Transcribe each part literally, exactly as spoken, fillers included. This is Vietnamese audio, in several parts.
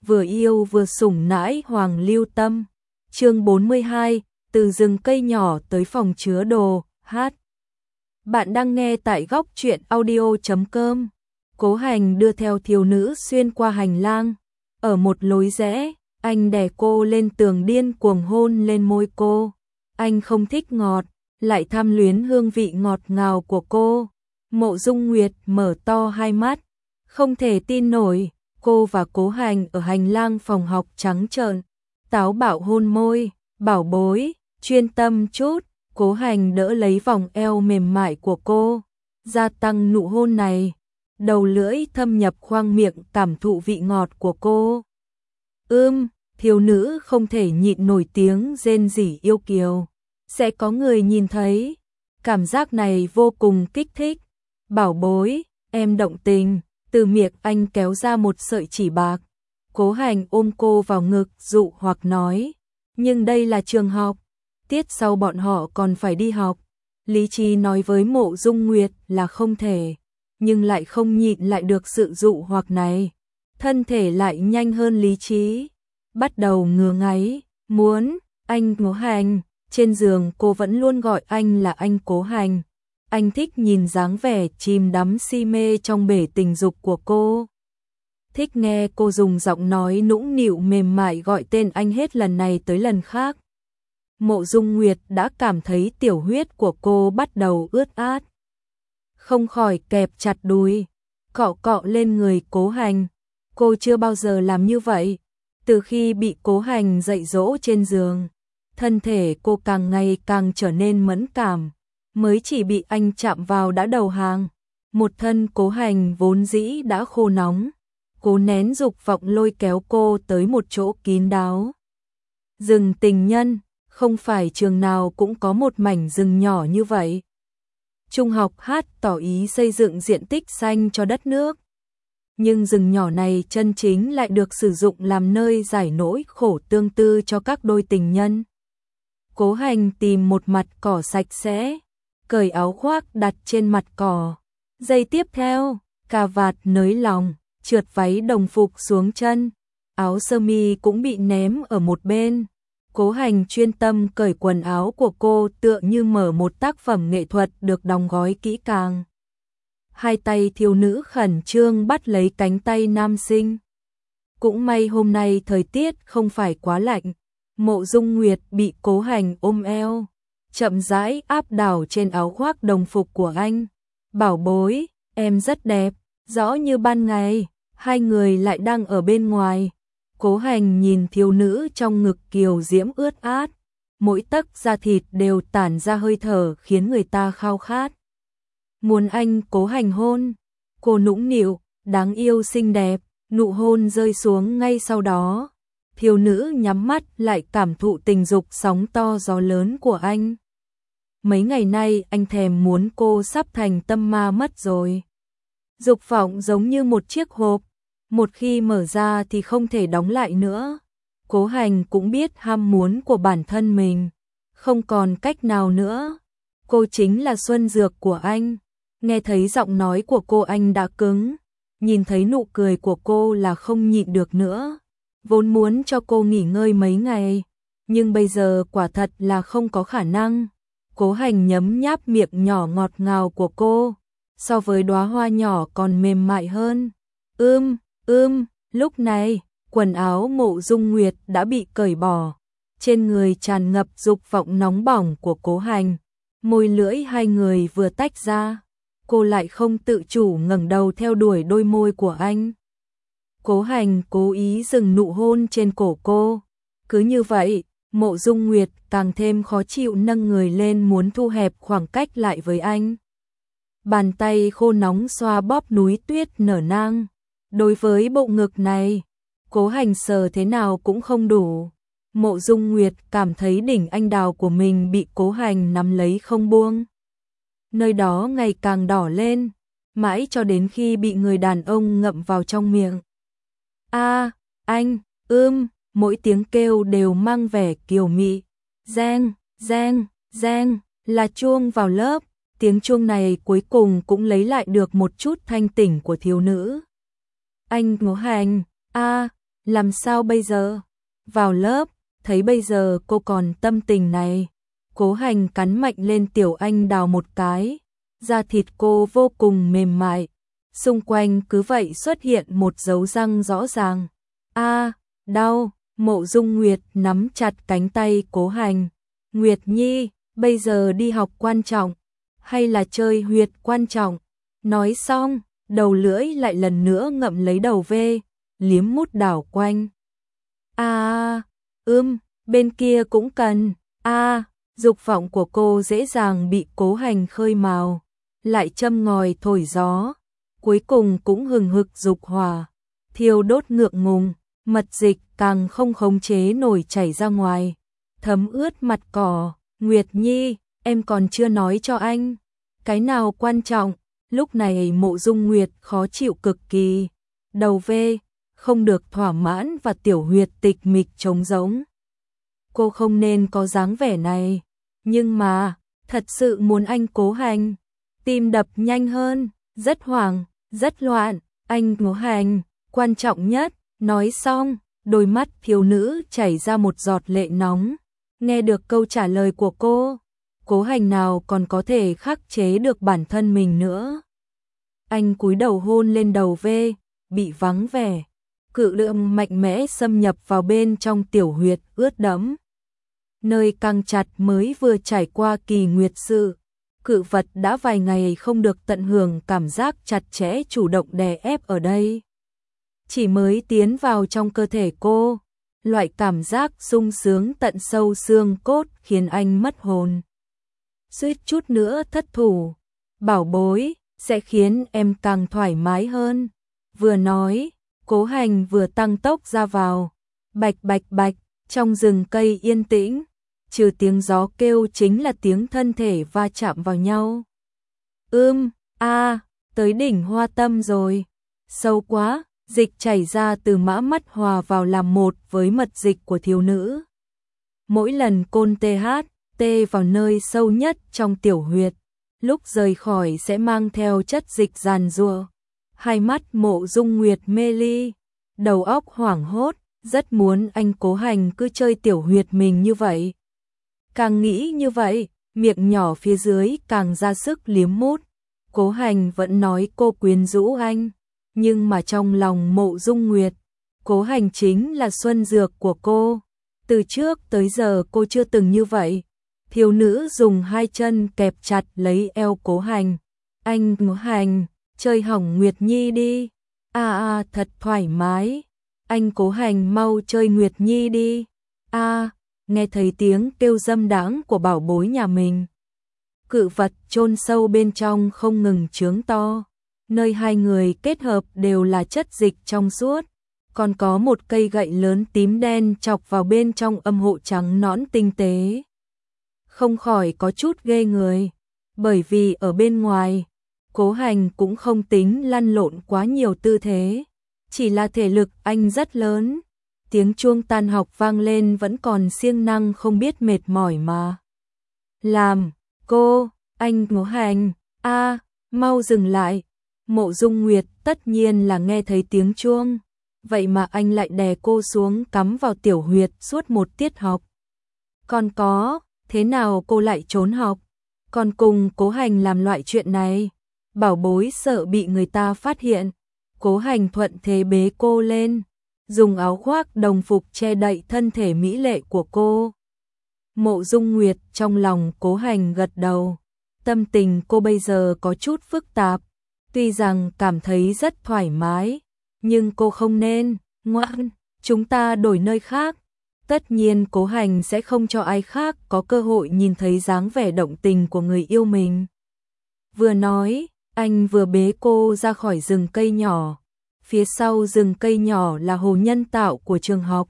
vừa yêu vừa sủng nãi Hoàng Lưu Tâm. Chương bốn mươi hai, từ rừng cây nhỏ tới phòng chứa đồ, hát. Bạn đang nghe tại góc truyện audio chấm com. Cố Hành đưa theo thiếu nữ xuyên qua hành lang, ở một lối rẽ, anh đè cô lên tường điên cuồng hôn lên môi cô. Anh không thích ngọt, lại tham luyến hương vị ngọt ngào của cô. Mộ Dung Nguyệt mở to hai mắt, không thể tin nổi, cô và Cố Hành ở hành lang phòng học trắng trợn, táo bạo hôn môi. Bảo bối, chuyên tâm chút. Cố Hành đỡ lấy vòng eo mềm mại của cô, gia tăng nụ hôn này, đầu lưỡi thâm nhập khoang miệng cảm thụ vị ngọt của cô. Ưm, thiếu nữ không thể nhịn nổi tiếng rên rỉ yêu kiều. Sẽ có người nhìn thấy. Cảm giác này vô cùng kích thích. Bảo bối, em động tình. Từ miệng anh kéo ra một sợi chỉ bạc. Cố Hành ôm cô vào ngực dụ hoặc nói. Nhưng đây là trường học. Tiết sau bọn họ còn phải đi học. Lý trí nói với Mộ Dung Nguyệt là không thể. Nhưng lại không nhịn lại được sự dụ hoặc này. Thân thể lại nhanh hơn lý trí. Bắt đầu ngứa ngáy. Muốn, anh Cố Hành. Trên giường cô vẫn luôn gọi anh là anh Cố Hành. Anh thích nhìn dáng vẻ chìm đắm si mê trong bể tình dục của cô. Thích nghe cô dùng giọng nói nũng nịu mềm mại gọi tên anh hết lần này tới lần khác. Mộ Dung Nguyệt đã cảm thấy tiểu huyết của cô bắt đầu ướt át. Không khỏi kẹp chặt đùi, cọ cọ lên người Cố Hành. Cô chưa bao giờ làm như vậy. Từ khi bị Cố Hành dạy dỗ trên giường, thân thể cô càng ngày càng trở nên mẫn cảm. Mới chỉ bị anh chạm vào đã đầu hàng. Một thân Cố Hành vốn dĩ đã khô nóng. Cố nén dục vọng lôi kéo cô tới một chỗ kín đáo. Rừng tình nhân, không phải trường nào cũng có một mảnh rừng nhỏ như vậy. Trung học hát tỏ ý xây dựng diện tích xanh cho đất nước. Nhưng rừng nhỏ này chân chính lại được sử dụng làm nơi giải nỗi khổ tương tư cho các đôi tình nhân. Cố Hành tìm một mặt cỏ sạch sẽ, cởi áo khoác đặt trên mặt cỏ. Giây tiếp theo, cà vạt nới lòng, trượt váy đồng phục xuống chân, áo sơ mi cũng bị ném ở một bên. Cố Hành chuyên tâm cởi quần áo của cô tựa như mở một tác phẩm nghệ thuật được đóng gói kỹ càng. Hai tay thiếu nữ khẩn trương bắt lấy cánh tay nam sinh. Cũng may hôm nay thời tiết không phải quá lạnh. Mộ Dung Nguyệt bị Cố Hành ôm eo, chậm rãi áp đảo trên áo khoác đồng phục của anh. Bảo bối, em rất đẹp, rõ như ban ngày. Hai người lại đang ở bên ngoài. Cố Hành nhìn thiếu nữ trong ngực kiều diễm ướt át, mỗi tấc da thịt đều tản ra hơi thở khiến người ta khao khát. Muốn anh Cố Hành hôn. Cô nũng nịu, đáng yêu xinh đẹp, nụ hôn rơi xuống ngay sau đó. Thiếu nữ nhắm mắt lại cảm thụ tình dục sóng to gió lớn của anh. Mấy ngày nay anh thèm muốn cô sắp thành tâm ma mất rồi. Dục vọng giống như một chiếc hộp, một khi mở ra thì không thể đóng lại nữa. Cố Hành cũng biết ham muốn của bản thân mình, không còn cách nào nữa. Cô chính là xuân dược của anh. Nghe thấy giọng nói của cô anh đã cứng, nhìn thấy nụ cười của cô là không nhịn được nữa. Vốn muốn cho cô nghỉ ngơi mấy ngày, nhưng bây giờ quả thật là không có khả năng. Cố Hành nhấm nháp miệng nhỏ ngọt ngào của cô, so với đóa hoa nhỏ còn mềm mại hơn. Ưm, ưm, lúc này, quần áo Mộ Dung Nguyệt đã bị cởi bỏ. Trên người tràn ngập dục vọng nóng bỏng của Cố Hành. Môi lưỡi hai người vừa tách ra, cô lại không tự chủ ngẩng đầu theo đuổi đôi môi của anh. Cố Hành cố ý dừng nụ hôn trên cổ cô. Cứ như vậy, Mộ Dung Nguyệt càng thêm khó chịu nâng người lên muốn thu hẹp khoảng cách lại với anh. Bàn tay khô nóng xoa bóp núi tuyết nở nang. Đối với bộ ngực này, Cố Hành sờ thế nào cũng không đủ. Mộ Dung Nguyệt cảm thấy đỉnh anh đào của mình bị Cố Hành nắm lấy không buông. Nơi đó ngày càng đỏ lên, mãi cho đến khi bị người đàn ông ngậm vào trong miệng. A, anh, ưm, mỗi tiếng kêu đều mang vẻ kiều mị. Reng, reng, reng, là chuông vào lớp. Tiếng chuông này cuối cùng cũng lấy lại được một chút thanh tỉnh của thiếu nữ. Anh Cố Hành, a, Làm sao bây giờ? Vào lớp, thấy bây giờ cô còn tâm tình này. Cố Hành cắn mạnh lên tiểu anh đào một cái, da thịt cô vô cùng mềm mại, xung quanh cứ vậy xuất hiện một dấu răng rõ ràng. A, đau. Mộ Dung Nguyệt nắm chặt cánh tay Cố Hành. Nguyệt Nhi, bây giờ đi học quan trọng, hay là chơi huyệt quan trọng? Nói xong, đầu lưỡi lại lần nữa ngậm lấy đầu ve, liếm mút đảo quanh. A, ưm, bên kia cũng cần. A, dục vọng của cô dễ dàng bị Cố Hành khơi mào, lại châm ngòi thổi gió, cuối cùng cũng hừng hực dục hỏa, thiêu đốt ngượng ngùng, mật dịch càng không khống chế nổi chảy ra ngoài, thấm ướt mặt cỏ. Nguyệt Nhi, em còn chưa nói cho anh, cái nào quan trọng? Lúc này Mộ Dung Nguyệt khó chịu cực kỳ, đầu ve, không được thỏa mãn và tiểu huyệt tịch mịch trống rỗng. Cô không nên có dáng vẻ này, nhưng mà, thật sự muốn anh Cố Hành. Tim đập nhanh hơn, rất hoảng, rất loạn, anh Cố Hành, quan trọng nhất. Nói xong, đôi mắt thiếu nữ chảy ra một giọt lệ nóng. Nghe được câu trả lời của cô, Cố Hành nào còn có thể khắc chế được bản thân mình nữa. Anh cúi đầu hôn lên đầu ve, bị vắng vẻ, cự lượng mạnh mẽ xâm nhập vào bên trong tiểu huyệt ướt đẫm. Nơi căng chặt mới vừa trải qua kỳ nguyệt sự, cự vật đã vài ngày không được tận hưởng cảm giác chặt chẽ chủ động đè ép ở đây. Chỉ mới tiến vào trong cơ thể cô, loại cảm giác sung sướng tận sâu xương cốt khiến anh mất hồn. Suýt chút nữa thất thủ. Bảo bối, sẽ khiến em càng thoải mái hơn. Vừa nói, Cố Hành vừa tăng tốc ra vào. Bạch bạch bạch, trong rừng cây yên tĩnh, trừ tiếng gió kêu chính là tiếng thân thể va chạm vào nhau. Ưm, a, tới đỉnh hoa tâm rồi. Sâu quá, dịch chảy ra từ mã mắt hòa vào làm một với mật dịch của thiếu nữ. Mỗi lần côn tê hát, tê vào nơi sâu nhất trong tiểu huyệt, lúc rời khỏi sẽ mang theo chất dịch giàn giụa. Hai mắt Mộ Dung Nguyệt mê ly, đầu óc hoảng hốt, rất muốn anh Cố Hành cứ chơi tiểu huyệt mình như vậy. Càng nghĩ như vậy, miệng nhỏ phía dưới càng ra sức liếm mút. Cố Hành vẫn nói cô quyến rũ anh, nhưng mà trong lòng Mộ Dung Nguyệt, Cố Hành chính là xuân dược của cô. Từ trước tới giờ cô chưa từng như vậy. Thiếu nữ dùng hai chân kẹp chặt lấy eo Cố Hành. Anh Cố Hành, chơi hỏng Nguyệt Nhi đi. A a, thật thoải mái. Anh Cố Hành mau chơi Nguyệt Nhi đi. A, nghe thấy tiếng kêu dâm đãng của bảo bối nhà mình. Cự vật chôn sâu bên trong không ngừng trướng to. Nơi hai người kết hợp đều là chất dịch trong suốt, còn có một cây gậy lớn tím đen chọc vào bên trong âm hộ trắng nõn tinh tế. Không khỏi có chút ghê người, bởi vì ở bên ngoài, Cố Hành cũng không tính lăn lộn quá nhiều tư thế, chỉ là thể lực anh rất lớn. Tiếng chuông tan học vang lên vẫn còn siêng năng không biết mệt mỏi mà. Làm, cô, anh Cố Hành, a, mau dừng lại. Mộ Dung Nguyệt tất nhiên là nghe thấy tiếng chuông, vậy mà anh lại đè cô xuống cắm vào tiểu huyệt suốt một tiết học. Còn có, thế nào cô lại trốn học, còn cùng Cố Hành làm loại chuyện này? Bảo bối sợ bị người ta phát hiện, Cố Hành thuận thế bế cô lên, dùng áo khoác đồng phục che đậy thân thể mỹ lệ của cô. Mộ Dung Nguyệt trong lòng Cố Hành gật đầu, tâm tình cô bây giờ có chút phức tạp. Tuy rằng cảm thấy rất thoải mái, nhưng cô không nên, ngoan, chúng ta đổi nơi khác. Tất nhiên Cố Hành sẽ không cho ai khác có cơ hội nhìn thấy dáng vẻ động tình của người yêu mình. Vừa nói, anh vừa bế cô ra khỏi rừng cây nhỏ. Phía sau rừng cây nhỏ là hồ nhân tạo của trường học.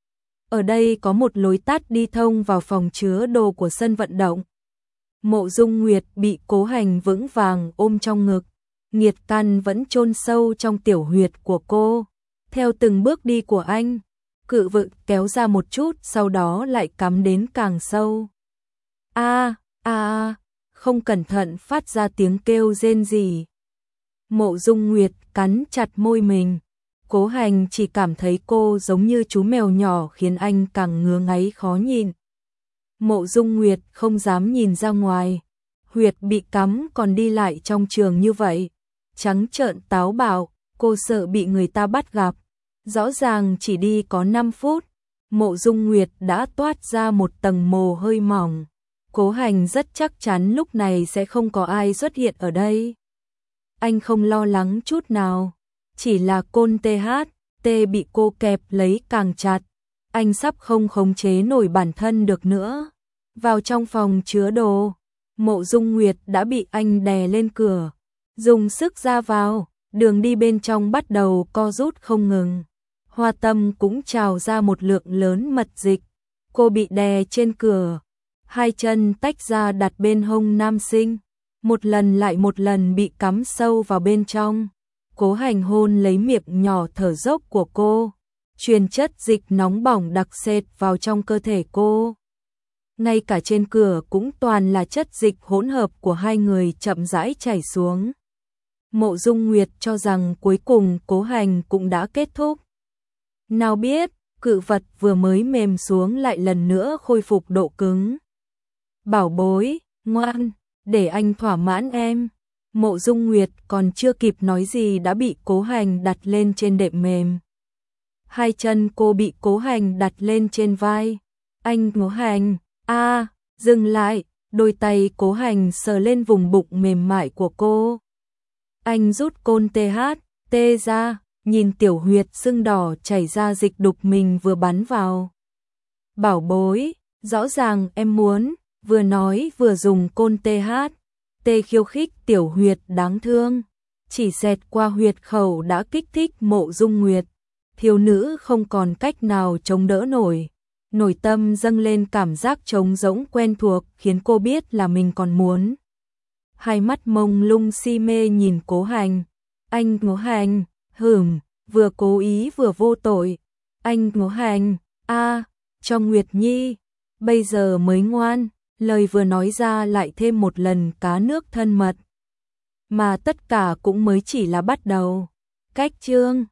Ở đây có một lối tắt đi thông vào phòng chứa đồ của sân vận động. Mộ Dung Nguyệt bị Cố Hành vững vàng ôm trong ngực. Nghiệt căn vẫn chôn sâu trong tiểu huyệt của cô. Theo từng bước đi của anh, cự vực kéo ra một chút, sau đó lại cắm đến càng sâu. A, a, không cẩn thận phát ra tiếng kêu rên rỉ. Mộ Dung Nguyệt cắn chặt môi mình, Cố Hành chỉ cảm thấy cô giống như chú mèo nhỏ khiến anh càng ngứa ngáy khó nhìn. Mộ Dung Nguyệt không dám nhìn ra ngoài. Huyệt bị cắm còn đi lại trong trường như vậy. Trắng trợn táo bạo, cô sợ bị người ta bắt gặp. Rõ ràng chỉ đi có năm phút, Mộ Dung Nguyệt đã toát ra một tầng mồ hôi mỏng. Cố Hành rất chắc chắn lúc này sẽ không có ai xuất hiện ở đây. Anh không lo lắng chút nào, chỉ là côn tê hát, tê bị cô kẹp lấy càng chặt. Anh sắp không khống chế nổi bản thân được nữa. Vào trong phòng chứa đồ, Mộ Dung Nguyệt đã bị anh đè lên cửa, dùng sức ra vào, đường đi bên trong bắt đầu co rút không ngừng. Hoa Tâm cũng trào ra một lượng lớn mật dịch, cô bị đè trên cửa, hai chân tách ra đặt bên hông nam sinh, một lần lại một lần bị cắm sâu vào bên trong. Cố Hành hôn lấy miệng nhỏ thở dốc của cô, truyền chất dịch nóng bỏng đặc sệt vào trong cơ thể cô. Ngay cả trên cửa cũng toàn là chất dịch hỗn hợp của hai người chậm rãi chảy xuống. Mộ Dung Nguyệt cho rằng cuối cùng Cố Hành cũng đã kết thúc. Nào biết, cự vật vừa mới mềm xuống lại lần nữa khôi phục độ cứng. Bảo bối, ngoan, để anh thỏa mãn em. Mộ Dung Nguyệt còn chưa kịp nói gì đã bị Cố Hành đặt lên trên đệm mềm. Hai chân cô bị Cố Hành đặt lên trên vai. Anh Cố Hành, a, à, dừng lại, đôi tay Cố Hành sờ lên vùng bụng mềm mại của cô. Anh rút côn tê hát, tê ra, nhìn tiểu huyệt sưng đỏ chảy ra dịch đục mình vừa bắn vào. Bảo bối, rõ ràng em muốn, vừa nói vừa dùng côn tê hát, tê khiêu khích tiểu huyệt đáng thương. Chỉ xẹt qua huyệt khẩu đã kích thích Mộ Dung Nguyệt. Thiếu nữ không còn cách nào chống đỡ nổi. Nội tâm dâng lên cảm giác trống rỗng quen thuộc khiến cô biết là mình còn muốn. Hai mắt mông lung si mê nhìn Cố Hành. Anh Cố Hành, hửm, vừa cố ý vừa vô tội. Anh Cố Hành, a, à, cho Nguyệt Nhi, bây giờ mới ngoan. Lời vừa nói ra lại thêm một lần cá nước thân mật. Mà tất cả cũng mới chỉ là bắt đầu. Cách chương